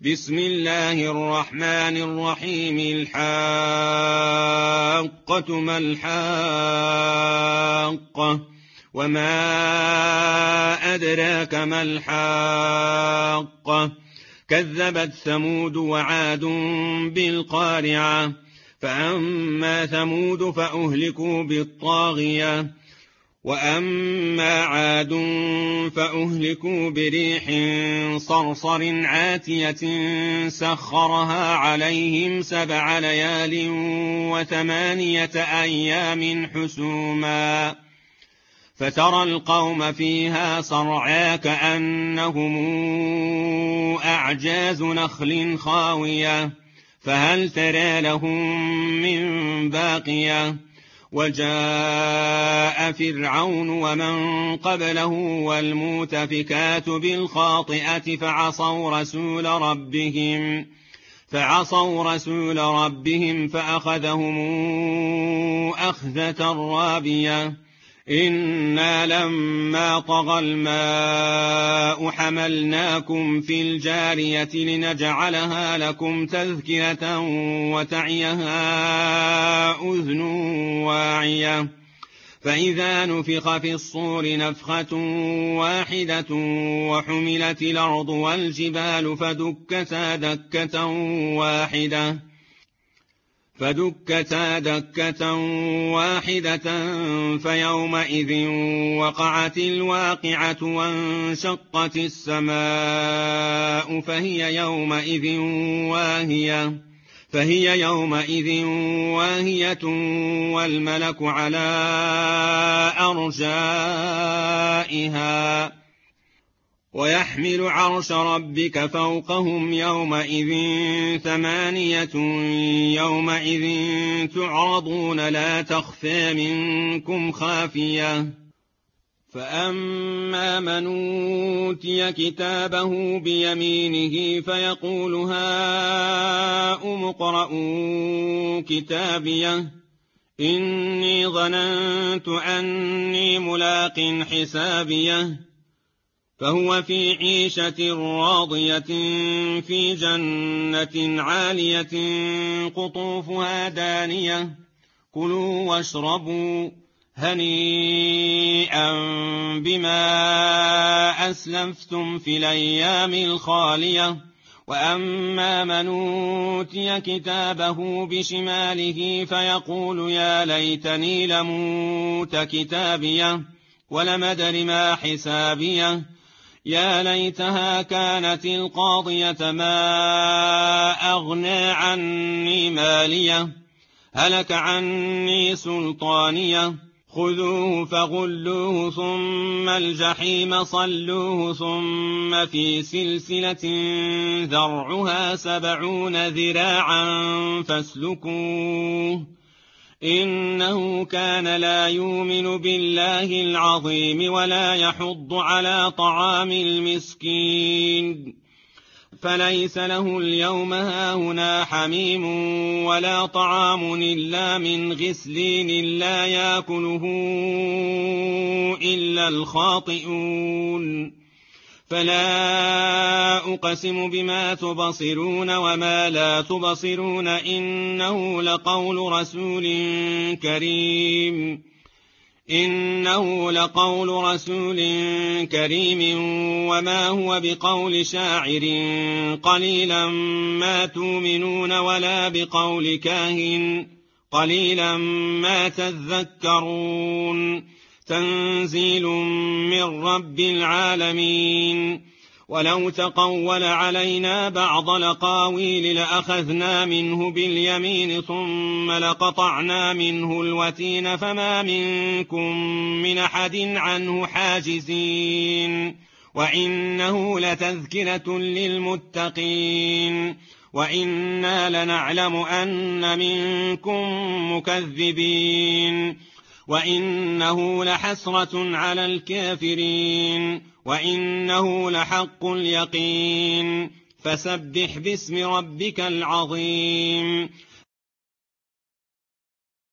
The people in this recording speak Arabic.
بسم الله الرحمن الرحيم. الحاقة ما الحاقة، وما أدراك ما الحاقة. كذبت ثمود وعاد بالقارعة. فأما ثمود فأهلكوا بالطاغية، وأما عاد فأهلكوا بريح صرصر عاتية سخرها عليهم 7 ليال و8 أيام حسوما، فترى القوم فيها صرعا كأنهم أعجاز نخل خاوية، فهل ترى لهم من باقية. وجاء فرعون ومن قبله والمؤتفكات بالخاطئة فعصوا رسول ربهم فأخذهم أخذة رابية. إنا لما طغى الماء حملناكم في الجارية لنجعلها لكم تذكرة وتعيها أذن واعية. فإذا نفخ في الصور نفخة واحدة وحملت الأرض والجبال فدكتا دكة واحدة فيومئذ وقعت الواقعة وانشقت السماء فهي يومئذ واهية والملك على أرجائها. ويحمل عرش ربك فوقهم يومئذ 8 يومئذ تعرضون لا تخفى منكم خافية. فأما من أوتي كتابه بيمينه فيقول هاؤم اقرءوا كتابيه إني ظننت أني ملاق حسابيه. فهو في عيشة راضية في جنة عالية قطوفها دانية. كلوا واشربوا هنيئا بما أسلفتم في الأيام الخالية. وأما من أوتي كتابه بشماله فيقول يا ليتني لموت كتابيه ولم أدر ما حسابيه. يا ليتها كانت القاضية ما أغنى عني ماليه هلك عني سلطانيه. خذوه فغلوه ثم الجحيم صلوه ثم في سلسلة ذرعها 70 ذراعا فاسلكوه إنه كان لا يؤمن بالله العظيم ولا يحض على طعام المسكين. فليس له اليوم هاهنا حميم ولا طعام إلا من غسلين لا يأكله إلا الخاطئون. فلا أقسم بما تبصرون وما لا تبصرون إنه لقول رسول كريم وما هو بقول شاعر قليلا ما تؤمنون ولا بقول كاهن قليلا ما تذكرون. تنزيل من رب العالمين. ولو تقول علينا بعض الأقاويل لأخذنا منه باليمين ثم لقطعنا منه الوتين فما منكم من أحد عنه حاجزين. وإنه لتذكرة للمتقين وإنا لنعلم أن منكم مكذبين. وإنه لحسرة على الكافرين وإنه لحق اليقين. فسبح باسم ربك العظيم.